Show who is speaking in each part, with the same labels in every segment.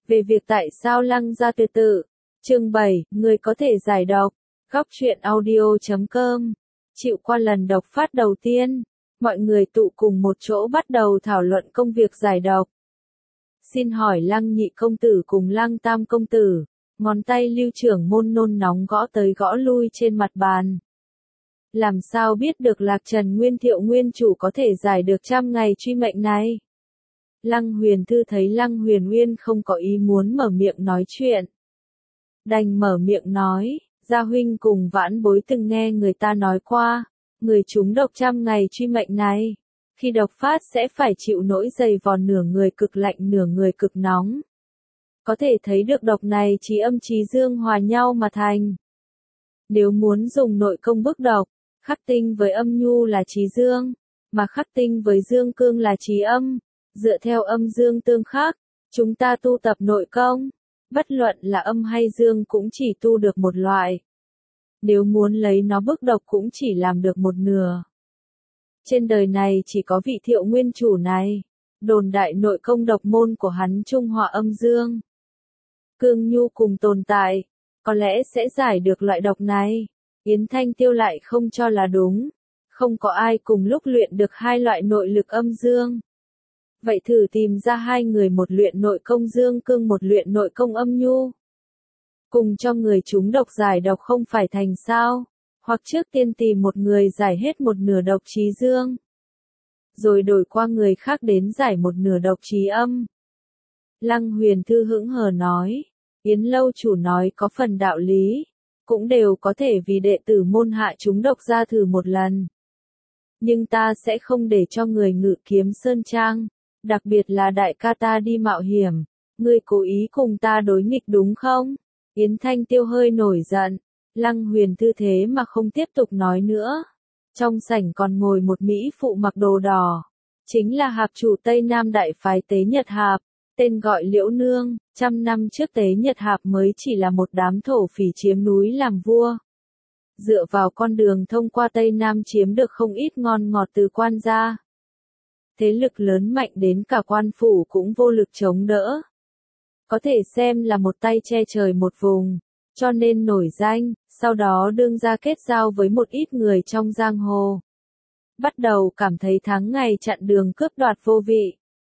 Speaker 1: Về việc tại sao Lăng gia tuyệt tự. Chương 7, người có thể giải độc. Góc truyện audio.com. Chịu qua lần độc phát đầu tiên, mọi người tụ cùng một chỗ bắt đầu thảo luận công việc giải độc. Xin hỏi Lăng nhị công tử cùng Lăng tam công tử, ngón tay Lưu trưởng môn nôn nóng gõ tới gõ lui trên mặt bàn. Làm sao biết được Lạc Trần Nguyên Thiệu nguyên chủ có thể giải được 100 ngày truy mệnh này? Lăng Huyền Thư thấy Lăng Huyền Uyên không có ý muốn mở miệng nói chuyện, đành mở miệng nói, Gia huynh cùng Vãn bối từng nghe người ta nói qua, người trúng độc 100 ngày truy mệnh này, khi độc phát sẽ phải chịu nỗi dày vò nửa người cực lạnh nửa người cực nóng. Có thể thấy được độc này trí âm trí dương hòa nhau mà thành. Nếu muốn dùng nội công bức độc, khắc tinh với âm nhu là trí dương, mà khắc tinh với dương cương là trí âm. Dựa theo âm dương tương khắc, chúng ta tu tập nội công, bất luận là âm hay dương cũng chỉ tu được một loại. Nếu muốn lấy nó bức độc cũng chỉ làm được một nửa. Trên đời này chỉ có vị Thiệu nguyên chủ này, đồn đại nội công độc môn của hắn trung hòa âm dương, cương nhu cùng tồn tại, có lẽ sẽ giải được loại độc này. Yến Thanh Tiêu lại không cho là đúng, không có ai cùng lúc luyện được hai loại nội lực âm dương. Vậy thử tìm ra hai người, một luyện nội công dương cương một luyện nội công âm nhu, cùng cho người chúng độc giải độc không phải thành sao? Hoặc trước tiên tìm một người giải hết một nửa độc trí dương, rồi đổi qua người khác đến giải một nửa độc trí âm. Lăng Huyền Thư hững hờ nói, Yến lâu chủ nói có phần đạo lý, cũng đều có thể vì đệ tử môn hạ chúng độc ra thử một lần. Nhưng ta sẽ không để cho người Ngự Kiếm Sơn Trang, đặc biệt là đại ca ta đi mạo hiểm, ngươi cố ý cùng ta đối nghịch đúng không? Yến Thanh Tiêu hơi nổi giận, Lăng Huyền Thư thế mà không tiếp tục nói nữa. Trong sảnh còn ngồi một mỹ phụ mặc đồ đỏ, chính là hạp chủ Tây Nam đại phái Tế Nhật Hạp, tên gọi Liễu Nương. 100 năm trước Tế Nhật Hạp mới chỉ là một đám thổ phỉ chiếm núi làm vua. Dựa vào con đường thông qua Tây Nam chiếm được không ít ngon ngọt từ quan gia. Thế lực lớn mạnh đến cả quan phủ cũng vô lực chống đỡ. Có thể xem là một tay che trời một vùng, cho nên nổi danh, sau đó đương ra kết giao với một ít người trong giang hồ. Bắt đầu cảm thấy tháng ngày chặn đường cướp đoạt vô vị.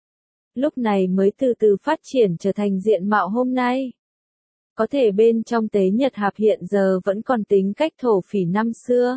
Speaker 1: Lúc này mới từ từ phát triển trở thành diện mạo hôm nay. Có thể bên trong Tế Nhật Hạp hiện giờ vẫn còn tính cách thổ phỉ năm xưa,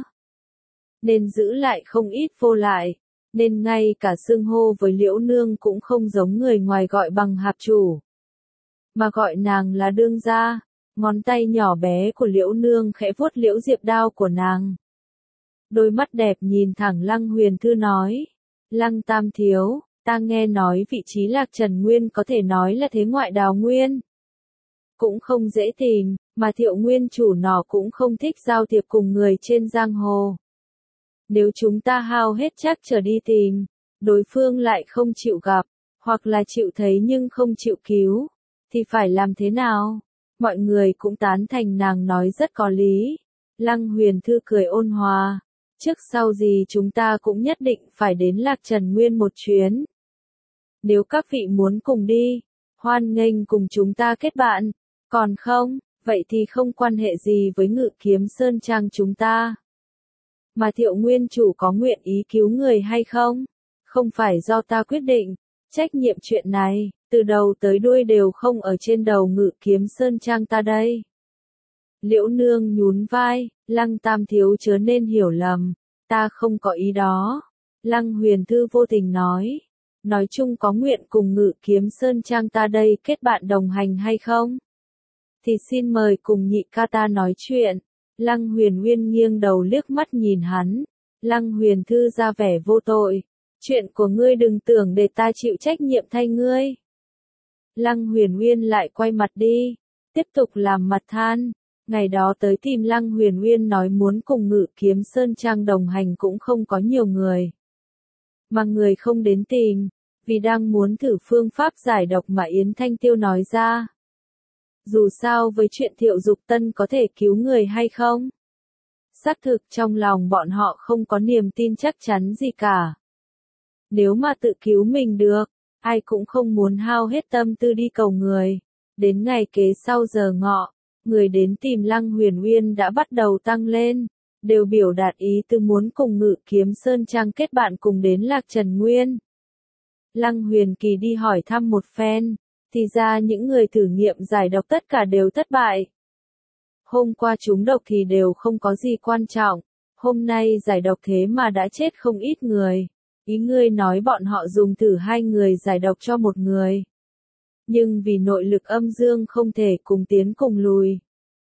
Speaker 1: nên giữ lại không ít vô lại. Nên ngay cả xưng hô với Liễu Nương cũng không giống người ngoài gọi bằng hạp chủ, mà gọi nàng là đương gia. Ngón tay nhỏ bé của Liễu Nương khẽ vuốt liễu diệp đao của nàng. Đôi mắt đẹp nhìn thẳng Lăng Huyền Thư nói, Lăng tam thiếu, ta nghe nói vị trí Lạc Trần Nguyên có thể nói là thế ngoại đào nguyên, cũng không dễ tìm, mà Thiệu nguyên chủ nó cũng không thích giao thiệp cùng người trên giang hồ. Nếu chúng ta hao hết chắc trở đi tìm, đối phương lại không chịu gặp, hoặc là chịu thấy nhưng không chịu cứu, thì phải làm thế nào? Mọi người cũng tán thành nàng nói rất có lý. Lăng Huyền Thư cười ôn hòa, trước sau gì chúng ta cũng nhất định phải đến Lạc Trần Nguyên một chuyến. Nếu các vị muốn cùng đi, hoan nghênh cùng chúng ta kết bạn, còn không, vậy thì không quan hệ gì với Ngự Kiếm Sơn Trang chúng ta. Mà Thiệu nguyên chủ có nguyện ý cứu người hay không, không phải do ta quyết định, trách nhiệm chuyện này, từ đầu tới đuôi đều không ở trên đầu Ngự Kiếm Sơn Trang ta đây. Liễu Nương nhún vai, Lăng tam thiếu chớ nên hiểu lầm, ta không có ý đó. Lăng Huyền Thư vô tình nói chung có nguyện cùng Ngự Kiếm Sơn Trang ta đây kết bạn đồng hành hay không? Thì xin mời cùng nhị ca ta nói chuyện. Lăng Huyền Uyên nghiêng đầu liếc mắt nhìn hắn. Lăng Huyền Thư ra vẻ vô tội, chuyện của ngươi đừng tưởng để ta chịu trách nhiệm thay ngươi. Lăng Huyền Uyên lại quay mặt đi, tiếp tục làm mặt than. Ngày đó tới tìm Lăng Huyền Uyên nói muốn cùng Ngự Kiếm Sơn Trang đồng hành cũng không có nhiều người. Mà người không đến tìm, vì đang muốn thử phương pháp giải độc mà Yến Thanh Tiêu nói ra. Dù sao với chuyện Thiệu Dục Tân có thể cứu người hay không, xác thực trong lòng bọn họ không có niềm tin chắc chắn gì cả. Nếu mà tự cứu mình được, ai cũng không muốn hao hết tâm tư đi cầu người. Đến ngày kế sau giờ ngọ, người đến tìm Lăng Huyền Uyên đã bắt đầu tăng lên, đều biểu đạt ý tư muốn cùng Ngự Kiếm Sơn Trang kết bạn cùng đến Lạc Trần Nguyên. Lăng Huyền Kỳ đi hỏi thăm một phen, thì ra những người thử nghiệm giải độc tất cả đều thất bại. Hôm qua chúng độc thì đều không có gì quan trọng, hôm nay giải độc thế mà đã chết không ít người. Ý ngươi nói bọn họ dùng thử 2 người giải độc cho một người. Nhưng vì nội lực âm dương không thể cùng tiến cùng lùi.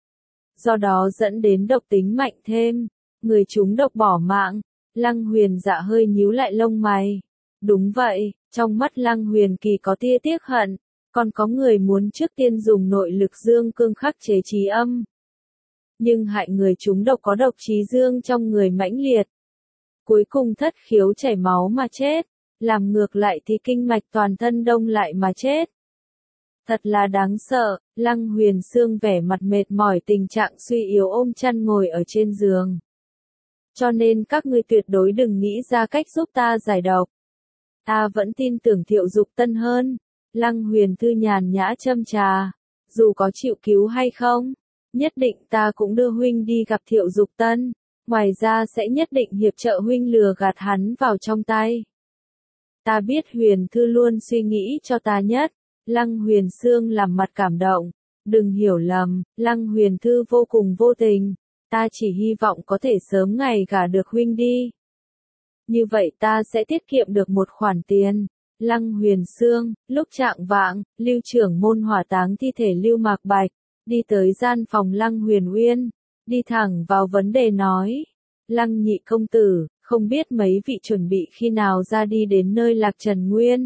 Speaker 1: Do đó dẫn đến độc tính mạnh thêm, người chúng độc bỏ mạng. Lăng Huyền Dạ hơi nhíu lại lông mày. Đúng vậy, trong mắt Lăng Huyền Kỳ có tia tiếc hận, còn có người muốn trước tiên dùng nội lực dương cương khắc chế trí âm. Nhưng hại người chúng độc có độc trí dương trong người mãnh liệt. Cuối cùng thất khiếu chảy máu mà chết, làm ngược lại thì kinh mạch toàn thân đông lại mà chết. Thật là đáng sợ, Lăng Huyền Sương vẻ mặt mệt mỏi tình trạng suy yếu ôm chăn ngồi ở trên giường. Cho nên các ngươi tuyệt đối đừng nghĩ ra cách giúp ta giải độc. Ta vẫn tin tưởng Thiệu Dục Tân hơn. Lăng Huyền Thư nhàn nhã châm trà. Dù có chịu cứu hay không, nhất định ta cũng đưa huynh đi gặp Thiệu Dục Tân. Ngoài ra sẽ nhất định hiệp trợ huynh lừa gạt hắn vào trong tay. Ta biết Huyền Thư luôn suy nghĩ cho ta nhất. Lăng Huyền Sương làm mặt cảm động. Đừng hiểu lầm, Lăng Huyền Thư vô cùng vô tình. Ta chỉ hy vọng có thể sớm ngày gả được huynh đi. Như vậy ta sẽ tiết kiệm được một khoản tiền. Lăng Huyền Sương, lúc trạng vạng, Lưu trưởng môn hỏa táng thi thể Lưu Mạc Bạch, đi tới gian phòng Lăng Huyền Uyên, đi thẳng vào vấn đề nói. Lăng nhị công tử, không biết mấy vị chuẩn bị khi nào ra đi đến nơi Lạc Trần Nguyên.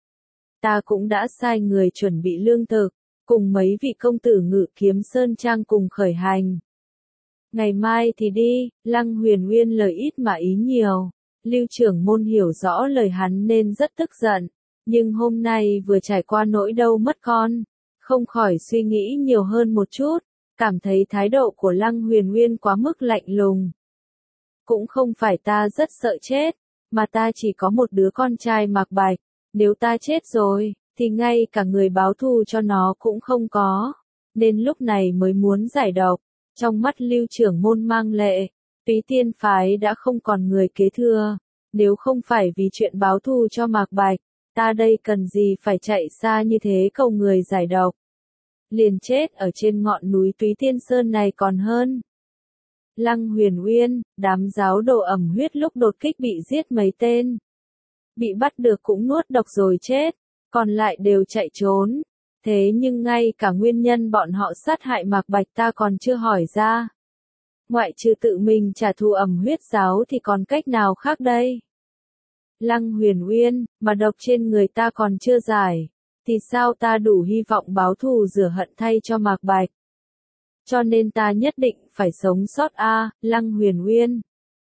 Speaker 1: Ta cũng đã sai người chuẩn bị lương thực, cùng mấy vị công tử Ngự Kiếm Sơn Trang cùng khởi hành. Ngày mai thì đi, Lăng Huyền Uyên lời ít mà ý nhiều. Lưu trưởng môn hiểu rõ lời hắn nên rất tức giận, nhưng hôm nay vừa trải qua nỗi đau mất con, không khỏi suy nghĩ nhiều hơn một chút, cảm thấy thái độ của Lăng Huyền Uyên quá mức lạnh lùng. Cũng không phải ta rất sợ chết, mà ta chỉ có một đứa con trai Mạc Bạch, nếu ta chết rồi, thì ngay cả người báo thù cho nó cũng không có, nên lúc này mới muốn giải độc. Trong mắt Lưu trưởng môn mang lệ, Túy Tiên phái đã không còn người kế thừa, nếu không phải vì chuyện báo thù cho Mạc Bạch, ta đây cần gì phải chạy xa như thế cầu người giải độc. Liền chết ở trên ngọn núi Túy Tiên Sơn này còn hơn. Lăng Huyền Uyên, đám giáo đồ ẩm huyết lúc đột kích bị giết mấy tên. Bị bắt được cũng nuốt độc rồi chết, còn lại đều chạy trốn. Thế nhưng ngay cả nguyên nhân bọn họ sát hại Mạc Bạch ta còn chưa hỏi ra. Ngoại trừ tự mình trả thù ẩm huyết giáo thì còn cách nào khác đây? Lăng Huyền Uyên, mà độc trên người ta còn chưa giải, thì sao ta đủ hy vọng báo thù rửa hận thay cho Mạc Bạch? Cho nên ta nhất định phải sống sót a, Lăng Huyền Uyên.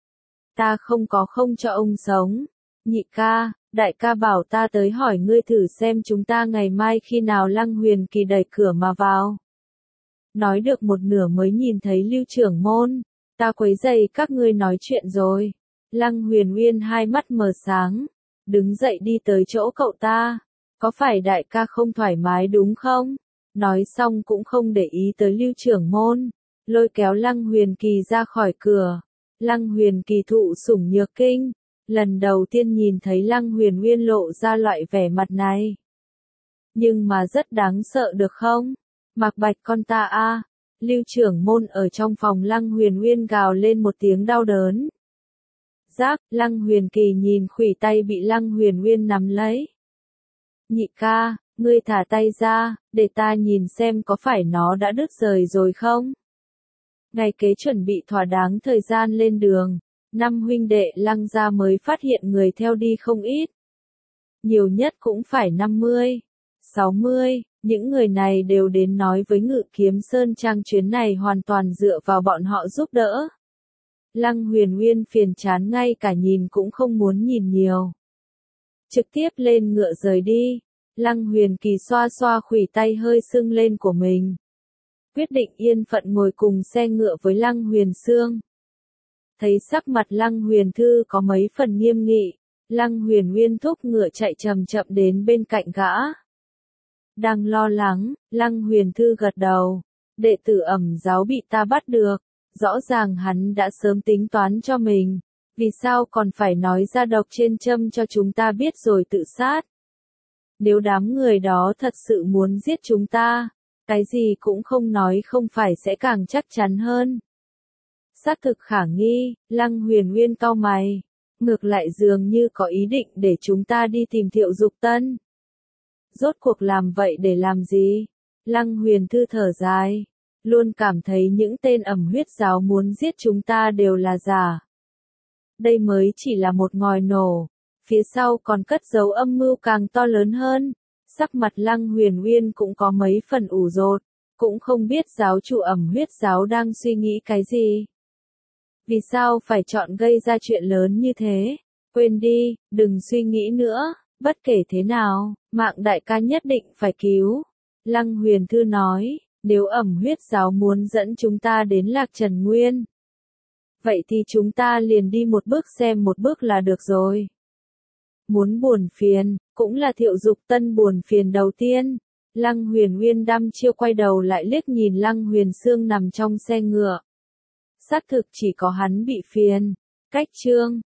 Speaker 1: Ta không có không cho ông sống. Nhị ca, đại ca bảo ta tới hỏi ngươi thử xem chúng ta ngày mai khi nào. Lăng Huyền Kỳ đẩy cửa mà vào. Nói được một nửa mới nhìn thấy Lưu trưởng môn. Ta quấy rầy các ngươi nói chuyện rồi. Lăng Huyền Uyên hai mắt mở sáng. Đứng dậy đi tới chỗ cậu ta. Có phải đại ca không thoải mái đúng không? Nói xong cũng không để ý tới Lưu trưởng môn. Lôi kéo Lăng Huyền Kỳ ra khỏi cửa. Lăng Huyền Kỳ thụ sủng nhược kinh. Lần đầu tiên nhìn thấy Lăng Huyền Uyên lộ ra loại vẻ mặt này. Nhưng mà rất đáng sợ được không? Mạc Bạch con ta a. Lưu trưởng môn ở trong phòng Lăng Huyền Uyên gào lên một tiếng đau đớn. Giác, Lăng Huyền Kỳ nhìn khuỷu tay bị Lăng Huyền Uyên nắm lấy. Nhị ca, ngươi thả tay ra, để ta nhìn xem có phải nó đã đứt rời rồi không? Ngày kế chuẩn bị thỏa đáng thời gian lên đường, năm huynh đệ Lăng gia mới phát hiện người theo đi không ít. Nhiều nhất cũng phải 50, 60, những người này đều đến nói với Ngự Kiếm Sơn Trang chuyến này hoàn toàn dựa vào bọn họ giúp đỡ. Lăng Huyền Uyên phiền chán ngay cả nhìn cũng không muốn nhìn nhiều. Trực tiếp lên ngựa rời đi, Lăng Huyền Kỳ xoa xoa khuỷu tay hơi sưng lên của mình. Quyết định yên phận ngồi cùng xe ngựa với Lăng Huyền Sương. Thấy sắc mặt Lăng Huyền Thư có mấy phần nghiêm nghị, Lăng Huyền Uyên thúc ngựa chạy chậm chậm đến bên cạnh gã. Đang lo lắng, Lăng Huyền Thư gật đầu. Đệ tử Ẩm giáo bị ta bắt được. Rõ ràng hắn đã sớm tính toán cho mình. Vì sao còn phải nói ra độc trên châm cho chúng ta biết rồi tự sát? Nếu đám người đó thật sự muốn giết chúng ta, cái gì cũng không nói không phải sẽ càng chắc chắn hơn. Xác thực khả nghi, Lăng Huyền Uyên cau mày. Ngược lại dường như có ý định để chúng ta đi tìm Thiệu Dục Tân. Rốt cuộc làm vậy để làm gì? Lăng Huyền Thư thở dài. Luôn cảm thấy những tên Ẩm Huyết giáo muốn giết chúng ta đều là giả. Đây mới chỉ là một ngòi nổ. Phía sau còn cất giấu âm mưu càng to lớn hơn. Sắc mặt Lăng Huyền Uyên cũng có mấy phần ủ rột. Cũng không biết giáo chủ Ẩm Huyết giáo đang suy nghĩ cái gì. Vì sao phải chọn gây ra chuyện lớn như thế? Quên đi, đừng suy nghĩ nữa. Bất kể thế nào, mạng đại ca nhất định phải cứu. Lăng Huyền Thư nói, nếu Ẩm Huyết giáo muốn dẫn chúng ta đến Lạc Trần Nguyên, vậy thì chúng ta liền đi một bước xem một bước là được rồi. Muốn buồn phiền, cũng là Thiệu Dục Tân buồn phiền đầu tiên. Lăng Huyền Uyên đăm chiêu quay đầu lại liếc nhìn Lăng Huyền Sương nằm trong xe ngựa. Xác thực chỉ có hắn bị phiền. Cách chương